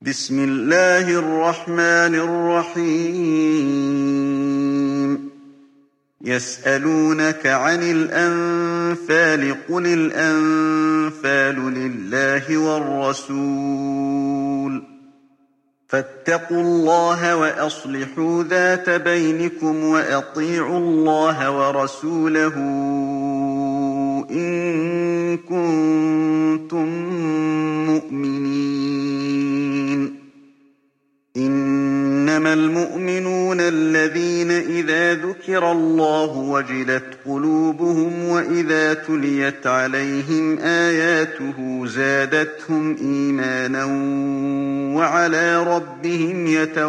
بسم الله الرحمن الرحيم يسألونك عن الأنفال قل الأنفال لله والرسول فاتقوا الله وأصلحوا ذات بينكم وأطيعوا الله ورسوله إن كنتم مؤمنين إنما المؤمنون الذين إذا ذكر الله وجلت قلوبهم وإذا تليت عليهم آياته زادتهم إيمانا وعلى ربهم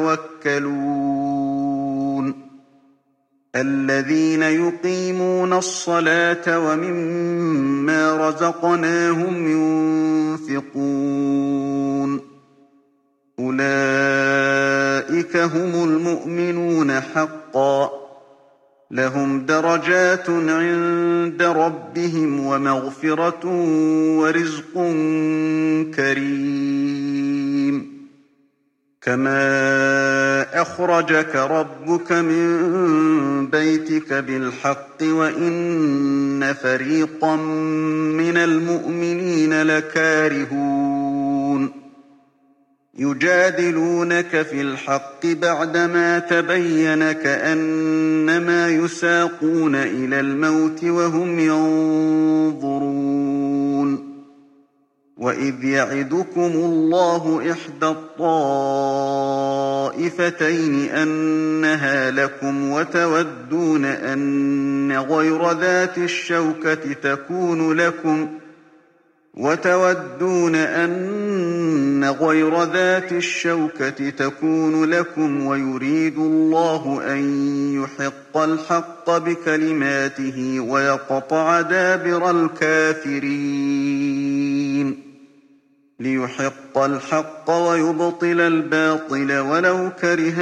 يتوكلون الذين يقيمون الصلاة ومما رزقناهم ينفقون أولئك هم المؤمنون حقا لهم درجات عند ربهم ومغفرة ورزق كريم كما أخرجك ربك من بيتك بالحق وإن فريقا من المؤمنين لكارهون يجادلونك في الحق بعدما تبين كأنما يساقون إلى الموت وهم ينظرون وإذ يعدكم الله إحدى الطائفتين أنها لكم وتودون أن غير ذات الشوكة تكون لكم ويريد الله أن يحق الحق بكلماته ويقطع دابر الكافرين ليحق الحق ويبطل الباطل ولو كره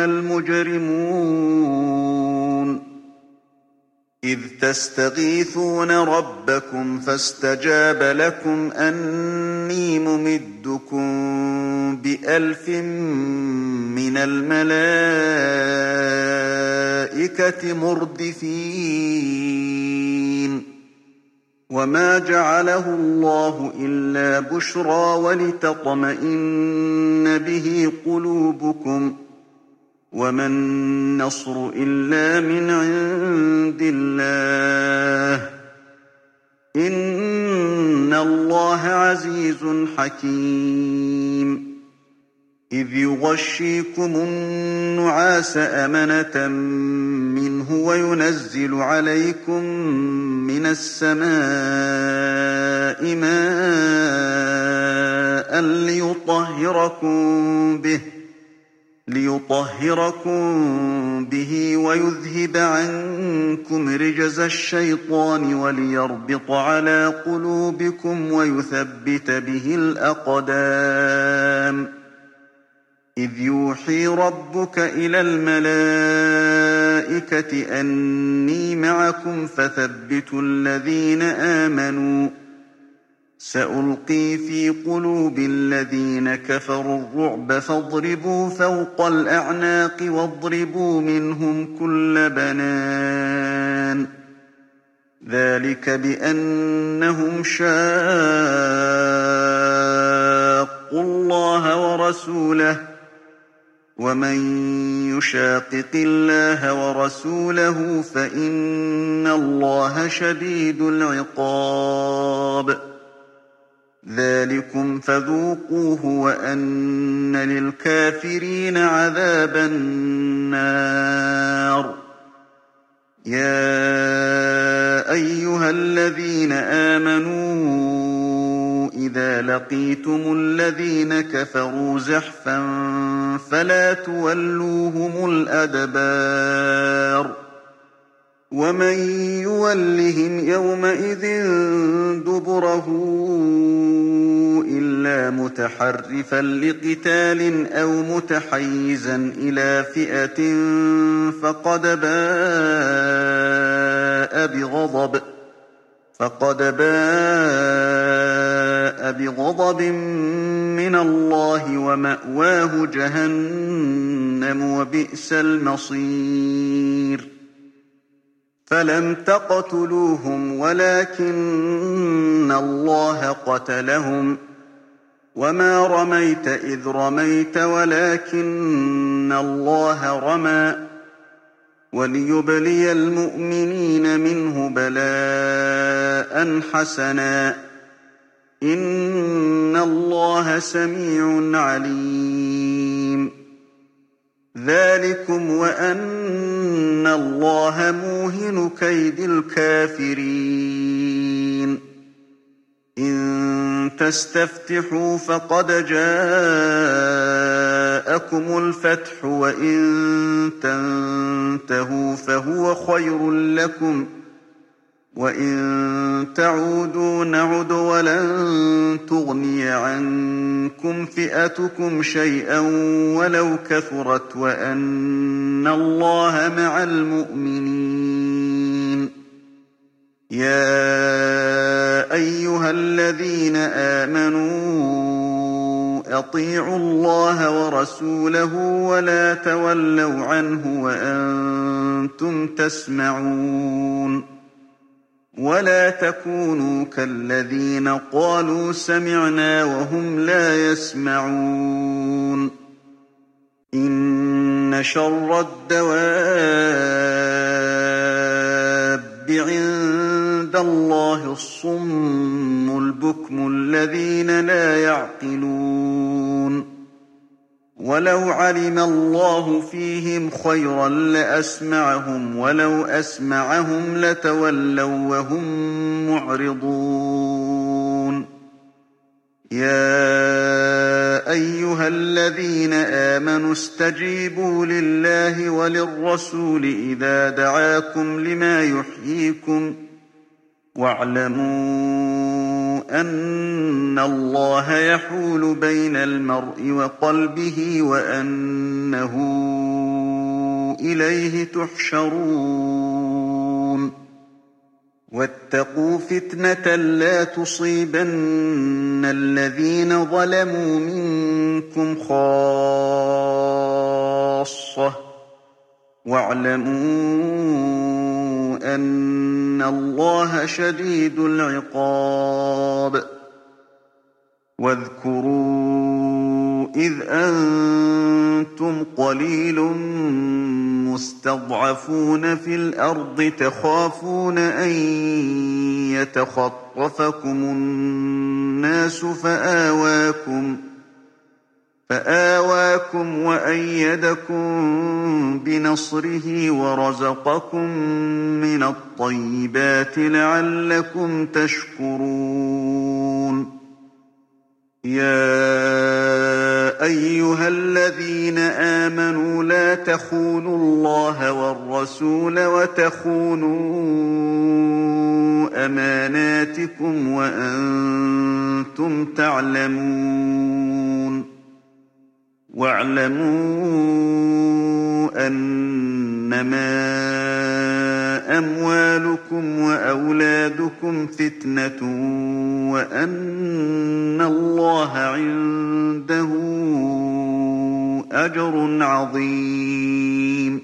المجرمون إذ تستغيثون ربكم فاستجاب لكم أني ممدكم ب1000 من الملائكة مردفين وما جعله الله إلا بشرى ولتطمئن به قلوبكم وما النصر إلا من عند الله إن الله عزيز حكيم إذ يغشيكم النعاس أمنة منه وينزل عليكم من السماء ماء ليطهركم به ويذهب عنكم رجز الشيطان وليربط على قلوبكم ويثبت به الأقدام إذ يوحي ربك إلى الملائكة أني معكم فثبتوا الذين آمنوا سألقي في قلوب الذين كفروا الرعب فاضربوا فوق الأعناق واضربوا منهم كل بنان ذلك بأنهم شاقوا الله ورسوله ومن يشاقق الله ورسوله فإن الله شديد العقاب ذلكم فذوقوه وأن للكافرين عذاب النار يا أيها الذين آمنوا إذا لقيتم الذين كفروا زحفا فلا تولوهم الأدبار ومن يولهم يومئذ دبره إلا متحرفا لقتال أو متحيزا إلى فئة فقد باء فباء بغضب من الله ومأواه جهنم وبئس المصير فلم تقتلوهم ولكن الله قتلهم وما رميت إذ رميت ولكن الله رمى وليبلي المؤمنين منه بلاء حسنا إن الله سميع عليم ذلكم وأن الله موهن كيد الكافرين إن تستفتحوا فقد جاءكم الفتح وإن تنتهوا فهو خير لكم وإن تعودوا نعد ولن تغني عنكم فئتكم شيئا ولو كثرت وأن الله مع المؤمنين يا أيها الذين آمنوا أطيعوا الله ورسوله ولا تولوا عنه وأنتم تسمعون ولا تكونوا كالذين قالوا سمعنا وهم لا يسمعون إن شر الدواب عند الله الصم البكم الذين لا يعقلون ولو علم الله فيهم خيرا لأسمعهم ولو أسمعهم لتولوا وهم معرضون يا أيها الذين آمنوا استجيبوا لله وللرسول إذا دعاكم لما يحييكم واعلموا أن الله يحول بين المرء وقلبه وأنه إليه تحشرون واتقوا فتنة لا تصيبن الذين ظلموا منكم خاصة واعلموا أن الله شديد العقاب واذكروا إذ أنتم قليل مستضعفون في الأرض تخافون أن يتخطفكم الناس فآواكم وأيدكم بنصره ورزقكم من الطيبات لعلكم تشكرون يا أيها الذين آمنوا لا تخونوا الله والرسول وتخونوا أماناتكم وأنتم تعلمون واعلموا أنما أموالكم وأولادكم فتنة وأن الله عنده أجر عظيم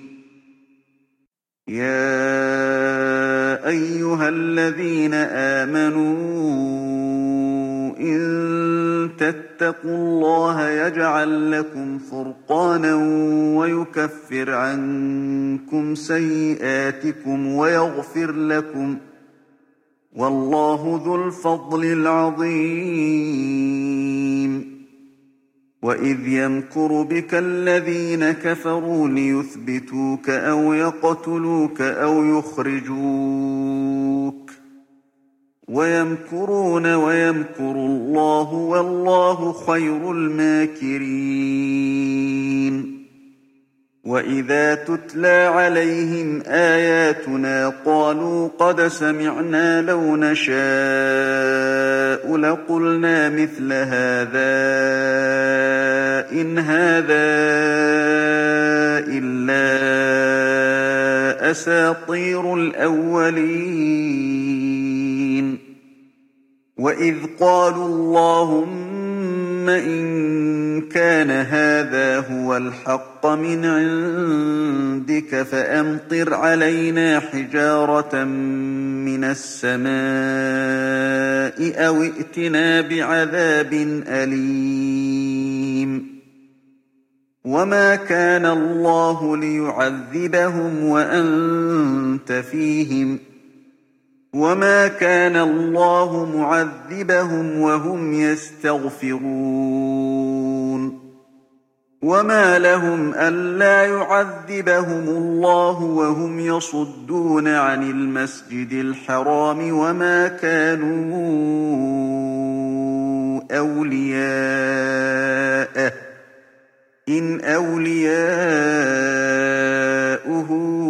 يا أيها الذين آمنوا إن تتقوا الله يجعل لكم فرقانا ويكفر عنكم سيئاتكم ويغفر لكم والله ذو الفضل العظيم وإذ يمكر بك الذين كفروا ليثبتوك أو يقتلوك أو يخرجوك ويمكرون ويمكر الله والله خير الماكرين وإذا تتلى عليهم آياتنا قالوا قد سمعنا لو نشاء لقلنا مثل هذا إن هذا إلا أساطير الأولين وَإِذْ قَالُوا اللَّهُمَّ إِن كَانَ هَٰذَا هُوَ الْحَقَّ مِنْ عِندِكَ فَأَمْطِرْ عَلَيْنَا حِجَارَةً مِّنَ السَّمَاءِ أَوِ ائْتِنَا بِعَذَابٍ أَلِيمٍ وَمَا كَانَ اللَّهُ لِيُعَذِّبَهُمْ وَأَنتَ فِيهِمْ وَمَا كَانَ اللَّهُ مُعَذِّبَهُمْ وَهُمْ يَسْتَغْفِرُونَ وَمَا لَهُمْ أَلَّا يُعَذِّبَهُمُ اللَّهُ وَهُمْ يَصُدُّونَ عَنِ الْمَسْجِدِ الْحَرَامِ وَمَا كَانُوا أَوْلِيَاءَهُ إِنْ أَوْلِيَاؤُهُ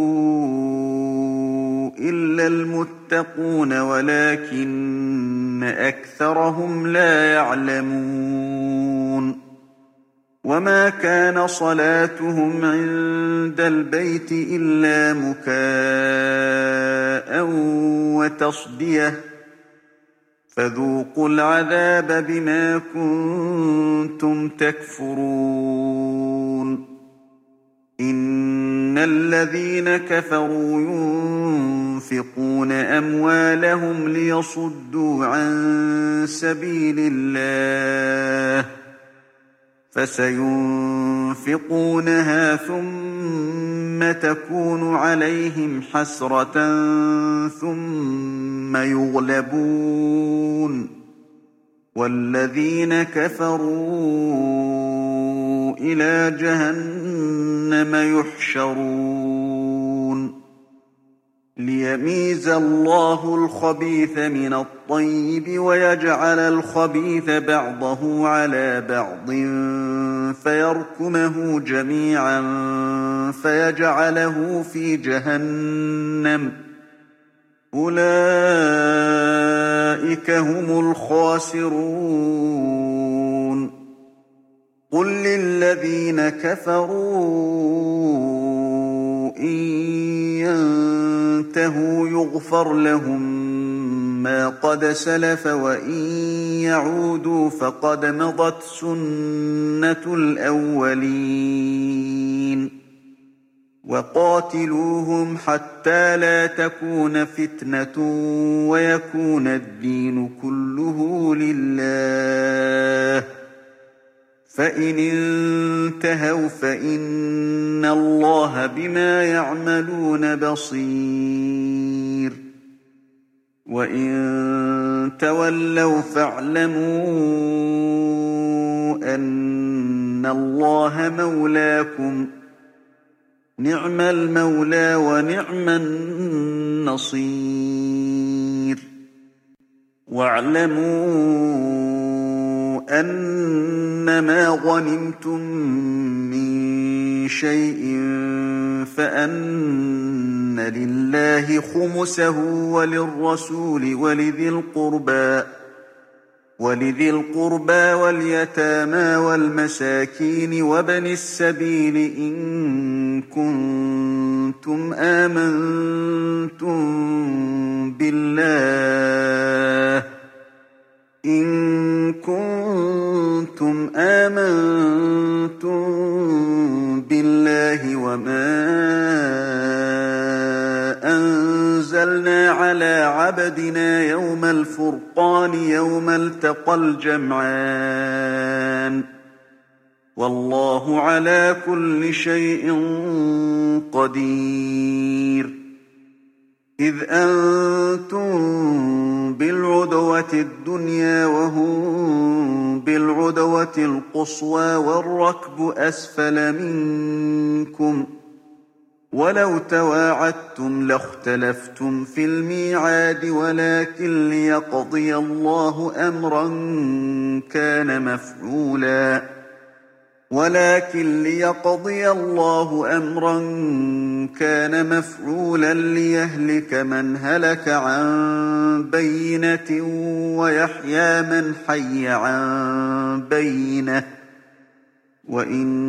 إِلَّا الْمُتَّقُونَ وَلَٰكِنَّ أَكْثَرَهُمْ لَا يَعْلَمُونَ وَمَا كَانَ صَلَاتُهُمْ عِندَ الْبَيْتِ إِلَّا مُكَاءً وَتَصْدِيَةً فَذُوقُوا الْعَذَابَ بِمَا كُنتُمْ تَكْفُرُونَ إِنَّ الَّذِينَ كَفَرُوا يُنفِقُونَ أَمْوَالَهُمْ لِيَصُدُّوا عَن سَبِيلِ اللَّهِ فَسَيُنفِقُونَهَا ثُمَّ تَكُونُ عَلَيْهِمْ حَسْرَةً ثُمَّ يُغْلَبُونَ وَالَّذِينَ كَفَرُوا إِلَىٰ جَهَنَّمَ يُحْشَرُونَ لِيَمِيزَ اللَّهُ الْخَبِيثَ مِنَ الطَّيِّبِ وَيَجْعَلَ الْخَبِيثَ بَعْضَهُ عَلَىٰ بَعْضٍ فَيَرْكُمَهُ جَمِيعًا فَيَجْعَلَهُ فِي جَهَنَّمَ ۚ أُولَٰئِكَ هُمُ الْخَاسِرُونَ قُل لِّلَّذِينَ كَفَرُوا إِن يَنتَهُوا يُغْفَرْ لَهُم مَّا قَدْ سَلَفَ وَإِن يَعُودُوا فَقَدْ مَضَتْ سُنَّةُ الْأَوَّلِينَ وَقَاتِلُوهُمْ حَتَّىٰ لَا تَكُونَ فِتْنَةٌ وَيَكُونَ الدِّينُ كُلُّهُ لِلَّهِ ۖ فَإِنِ انتَهَوْا فَإِنَّ اللَّهَ بِمَا يَعْمَلُونَ بَصِيرٌ وَإِن تَوَلَّوْا فَاعْلَمُوا أَنَّ اللَّهَ مَوْلَاكُمْ ۚ نِعْمَ الْمَوْلَىٰ وَنِعْمَ النَّصِيرُ وَاعْلَمُوا أَنَّمَا غَنِمْتُم مِّن شَيْءٍ فَأَنَّ لِلَّهِ خُمُسَهُ وَلِلرَّسُولِ وَلِذِي الْقُرْبَىٰ وَالْيَتَامَىٰ وَالْمَسَاكِينِ وَابْنِ السَّبِيلِ إِن كُنتُمْ آمَنتُم بِاللَّهِ وَمَا أَنزَلْنَا عَلَىٰ عَبْدِنَا يَوْمَ الْفُرْقَانِ يَوْمَ الْتَقَى الْجَمْعَانِ ۗ وَاللَّهُ عَلَىٰ كُلِّ شَيْءٍ قَدِيرٌ إِذْ أَنتُم بِالْعُدْوَةِ الدُّنْيَا وَهُم بِالْعُدْوَةِ الْقُصْوَىٰ وَالرَّكْبُ أَسْفَلَ مِنكُمْ ۚ وَلَوْ تَوَاعَدتُّمْ لَاخْتَلَفْتُمْ فِي الْمِيعَادِ وَلَٰكِن لِّيَقْضِيَ اللَّهُ أَمْرًا كَانَ مَفْعُولًا لِّيَهْلِكَ مَنْ هَلَكَ عَن بَيِّنَةٍ وَيَحْيَىٰ مَنْ حَيَّ عَن بَيِّنَةٍ ۗ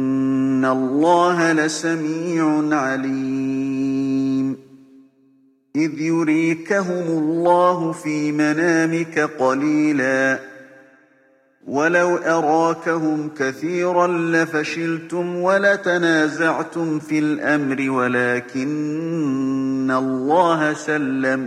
وَإِنَّ اللَّهَ لَسَمِيعٌ عَلِيمٌ إذ يريكهم الله في منامك قليلا ولو أراكهم كثيرا لفشلتم ولتنازعتم في الأمر ولكن الله سلم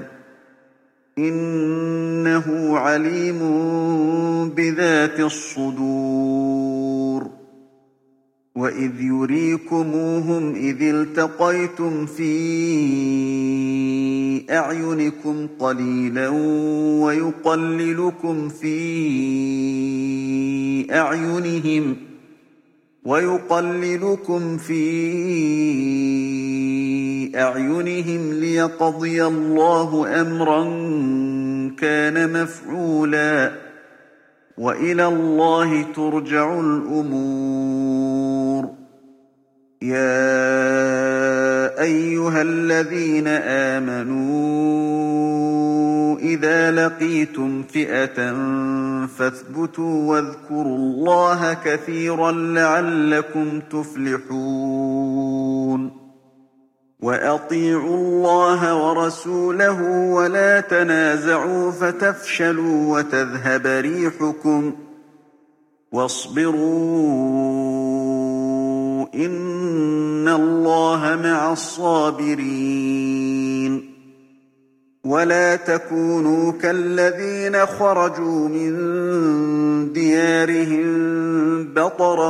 إنه عليم بذات الصدور وإذ يريكموهم إذ التقيتم في أعينكم قليلا ويقللكم في أعينهم ليقضي الله أمرا كان مفعولا وإلى الله ترجع الأمور يا أيها الذين آمنوا إذا لقيتم فئة فاثبتوا واذكروا الله كثيرا لعلكم تفلحون وأطيعوا الله ورسوله ولا تنازعوا فتفشلوا وتذهب ريحكم واصبروا إن الله مع الصابرين ولا تكونوا كالذين خرجوا من ديارهم بطرا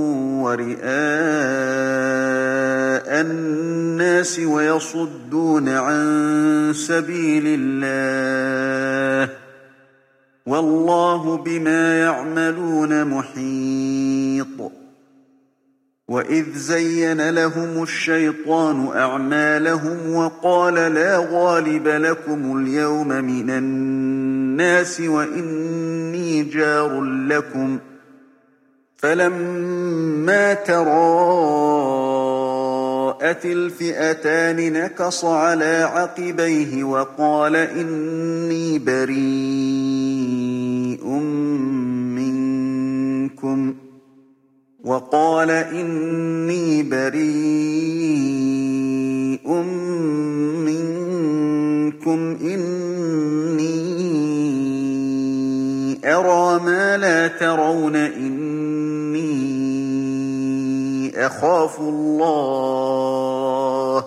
ورئاء الناس ويصدون عن سبيل الله والله بما يعملون محيط وإذ زين لهم الشيطان أعمالهم وقال لا غالب لكم اليوم من الناس وإني جار لكم فلما تراءت الفئتان نكص على عقبيه وقال إني بريء منكم إني أرى ما لا ترون إني أخاف الله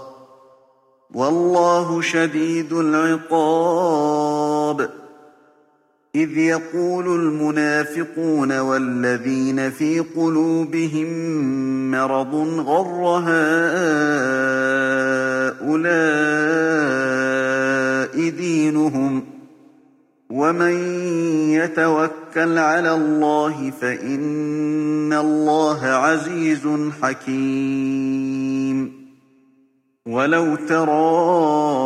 والله شديد العقاب إذ يقول المنافقون والذين في قلوبهم مرض غر هؤلاء دينهم ومن يتوكل على الله فإن الله عزيز حكيم ولو ترى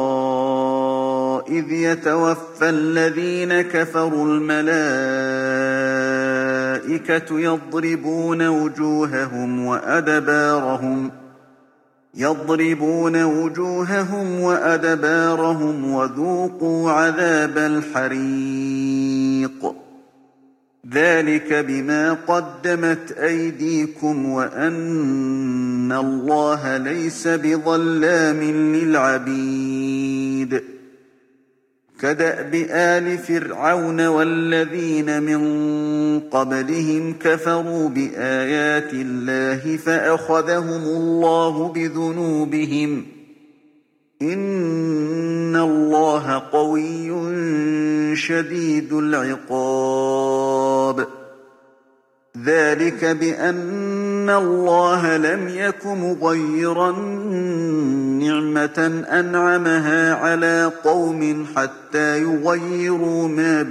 إذ يتوفى الذين كفروا الملائكة يضربون وجوههم وأدبارهم وذوقوا عذاب الحريق ذلك بما قدمت أيديكم وأن الله ليس بظلام للعبيد كدأب آل فرعون والذين من قبلهم كفروا بآيات الله فأخذهم الله بذنوبهم إن الله قوي شديد العقاب ذلك بأن الله لم يك مغيرا نعمة أنعمها على قوم حتى يغيروا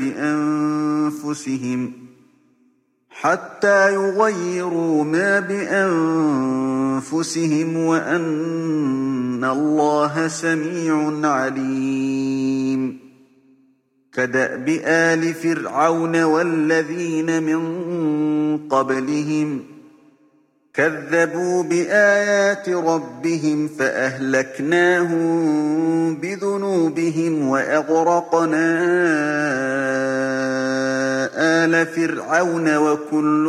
ما بأنفسهم وأن الله سميع عليم كدأب آل فرعون والذين من قبلهم كذبوا بآيات ربهم فأهلكناهم بذنوبهم وأغرقنا آل فرعون وكل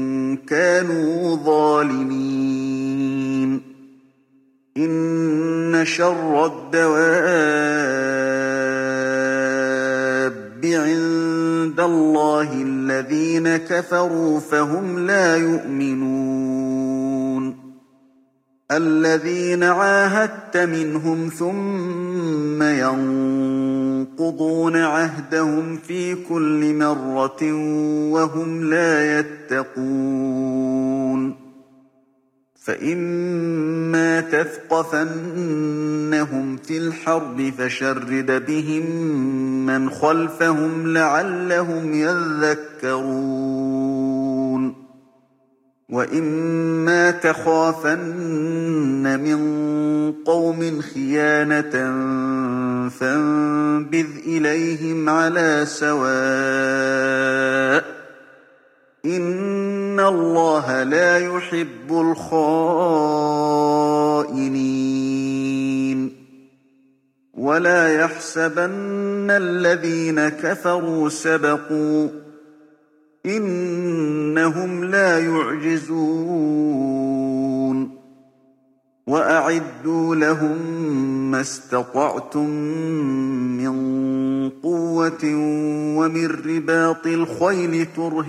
كانوا ظالمين إن إِنَّ شَرَّ الدَّوَابِّ عِندَ اللَّهِ الَّذِينَ كَفَرُوا فَهُمْ لَا يُؤْمِنُونَ الَّذِينَ عَاهَدتَّ مِنْهُمْ ثُمَّ يَنقُضُونَ عَهْدَهُمْ فِي كُلِّ مَرَّةٍ وَهُمْ لَا يَتَّقُونَ فَإِمَّا تَثْقَفَنَّهُمْ فِي الْحَرْبِ فَشَرِّدْ بِهِم مَّنْ خَلْفَهُمْ لَعَلَّهُمْ يَذَّكَّرُونَ وَإِمَّا تَخَافَنَّ مِن قَوْمٍ خِيَانَةً فَانبِذْ إِلَيْهِمْ عَلَىٰ سَوَاءٍ ۚ إِنَّ اللَّهَ لَا يُحِبُّ الْخَائِنِينَ وَلَا يَحْسَبَنَّ الَّذِينَ كَفَرُوا سَبَقُوا ۚ إِنَّهُمْ لَا يُعْجِزُونَ وَأَعِدُّوا لَهُم مَّا اسْتَطَعْتُم مِّن قُوَّةٍ وَمِن رِّبَاطِ الْخَيْلِ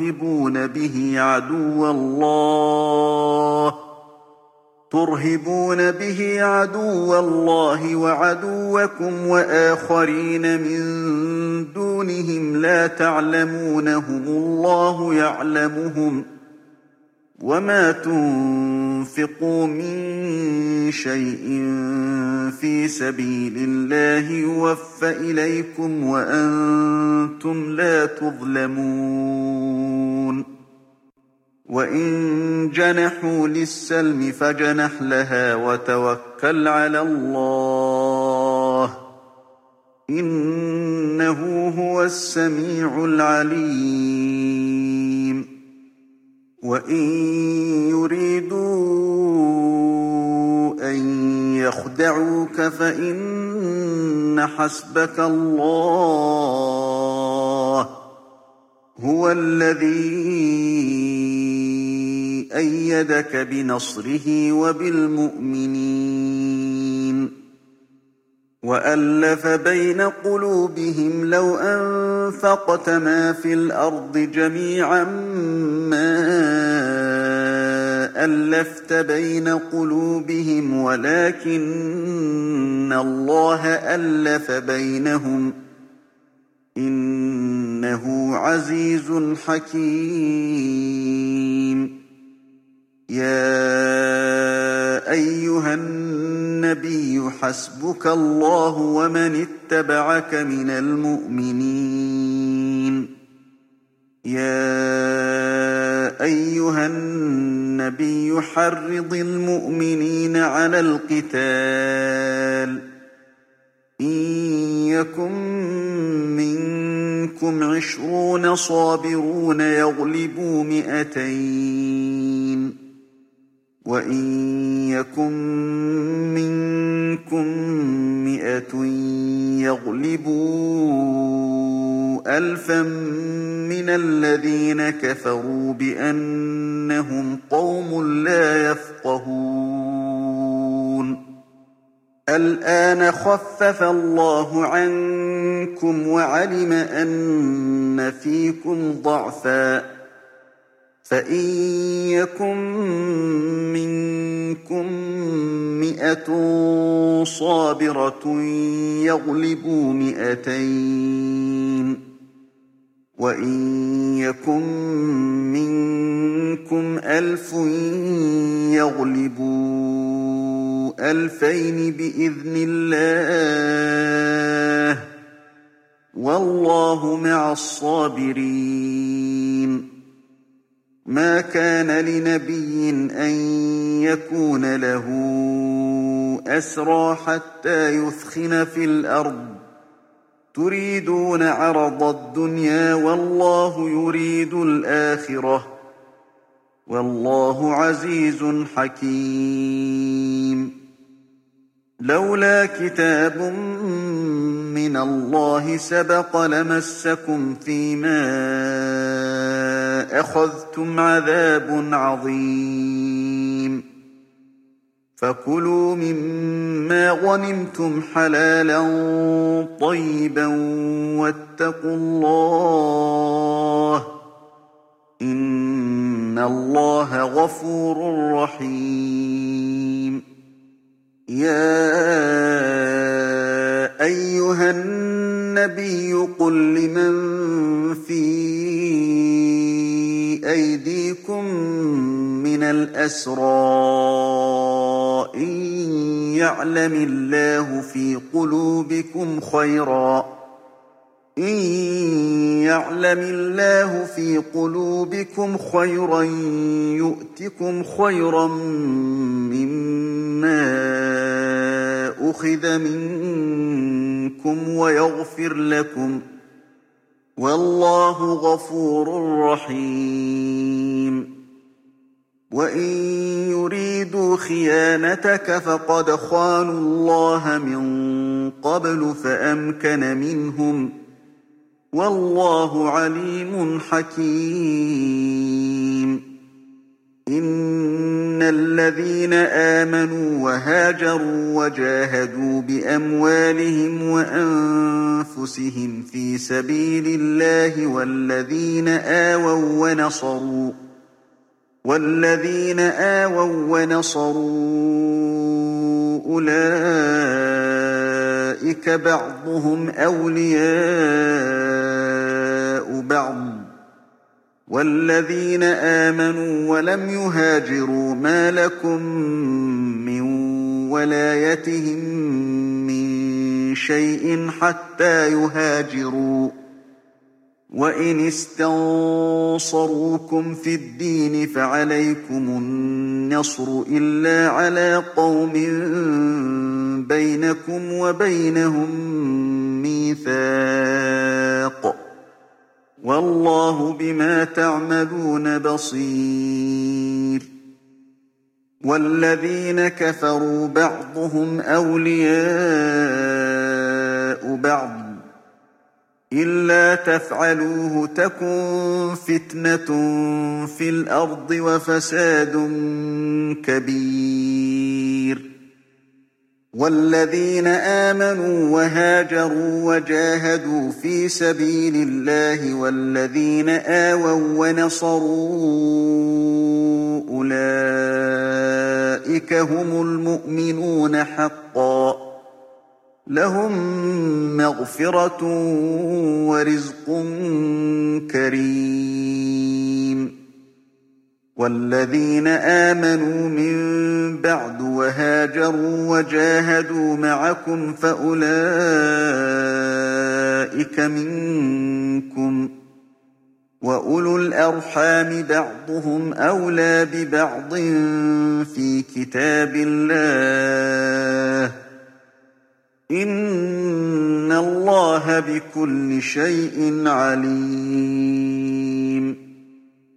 تُرْهِبُونَ بِهِ عَدُوَّ اللَّهِ وَعَدُوَّكُمْ وَآخَرِينَ مِن دُونِهِمْ لَا تَعْلَمُونَهُمُ اللَّهُ يَعْلَمُهُمْ ۚ وَمَا تُنفِقُوا مِن شَيْءٍ فِي سَبِيلِ اللَّهِ يُوَفَّ إِلَيْكُمْ وَأَنتُمْ لَا تُظْلَمُونَ وَإِن جَنَحُوا لِلسَّلْمِ فَاجْنَحْ لَهَا وَتَوَكَّلْ عَلَى اللَّهِ ۚ إِنَّهُ هُوَ السَّمِيعُ الْعَلِيمُ وَإِن يُرِيدُوا أَن يَخْدَعُوكَ فَإِنَّ حَسْبَكَ اللَّهُ ۚ هُوَ الَّذِي أَيَّدَكَ بِنَصْرِهِ وَبِالْمُؤْمِنِينَ وَأَلَّفَ بَيْنَ قُلُوبِهِمْ لَوْ أَنفَقْتَ مَا فِي الْأَرْضِ جَمِيعًا مَّا أَلَّفْتَ بَيْنَ قُلُوبِهِمْ وَلَٰكِنَّ اللَّهَ أَلَّفَ بَيْنَهُمْ ۚ إِنَّهُ عَزِيزٌ حَكِيمٌ يَا أَيُّهَا النَّبِيُّ حَسْبُكَ اللَّهُ وَمَنِ اتَّبَعَكَ مِنَ الْمُؤْمِنِينَ يَا أَيُّهَا النَّبِيُّ حَرِّضِ الْمُؤْمِنِينَ عَلَى الْقِتَالِ ۚ إِن يَكُن مِّنكُمْ 20 صَابِرُونَ يَغْلِبُوا 200 ۚ وَإِن يَكُن مِّنكُم 100 يَغْلِبُوا 1000 مِّنَ الَّذِينَ كَفَرُوا بِأَنَّهُمْ قَوْمٌ لَّا يَفْقَهُونَ الْآنَ خَفَّفَ اللَّهُ عَنكُمْ وَعَلِمَ أَنَّ فِيكُمْ ضَعْفًا ۚ فَإِن يَكُن مِّنكُم 100 صَابِرَةٌ يَغْلِبُوا 200 ۚ وَإِن يَكُن مِّنكُمْ 1000 يَغْلِبُوا 2000 بِإِذْنِ اللَّهِ ۗ وَاللَّهُ مَعَ الصَّابِرِينَ مَا كَانَ لِنَبِيٍّ أَن يَكُونَ لَهُ أَسْرَىٰ حَتَّىٰ يُثْخِنَ فِي الْأَرْضِ ۚ تُرِيدُونَ عَرَضَ الدُّنْيَا وَاللَّهُ يُرِيدُ الْآخِرَةَ ۗ وَاللَّهُ عَزِيزٌ حَكِيمٌ لَّوْلَا كِتَابٌ مِّنَ اللَّهِ سَبَقَ لَمَسَّكُمْ فِيمَا أَخَذْتُمْ عَذَابٌ عَظِيمٌ فكلوا مما غنمتم حلالا طيبا واتقوا الله إن الله غفور رحيم يا أيها النبي قل لمن في أيديكم من الأسرى إن يعلم الله في قلوبكم خيرا يؤتكم خيرا مما أخذ منكم ويغفر لكم والله غفور رحيم وإن يريدوا خيانتك فقد خانوا الله من قبل فأمكن منهم والله عليم حكيم إن الذين آمنوا وهاجروا وجاهدوا بأموالهم وأنفسهم في سبيل الله والذين آووا ونصروا أولئك بعضهم أولياء بعض والذين آمنوا ولم يهاجروا ما لكم من ولايتهم من شيء حتى يهاجروا وإن استنصروكم في الدين فعليكم النصر إلا على قوم بينكم وبينهم ميثاق والله بما تعملون بصير والذين كفروا بعضهم أولياء بعض إلا تفعلوه تكن فتنة في الأرض وفساد كبير والذين آمنوا وهاجروا وجاهدوا في سبيل الله والذين آووا ونصروا أولئك هم المؤمنون حقا لهم مغفرة ورزق كريم والذين آمنوا من بعد وهاجروا وجاهدوا معكم فأولئك منكم وأولو الأرحام بعضهم أولى ببعض في كتاب الله إن الله بكل شيء عليم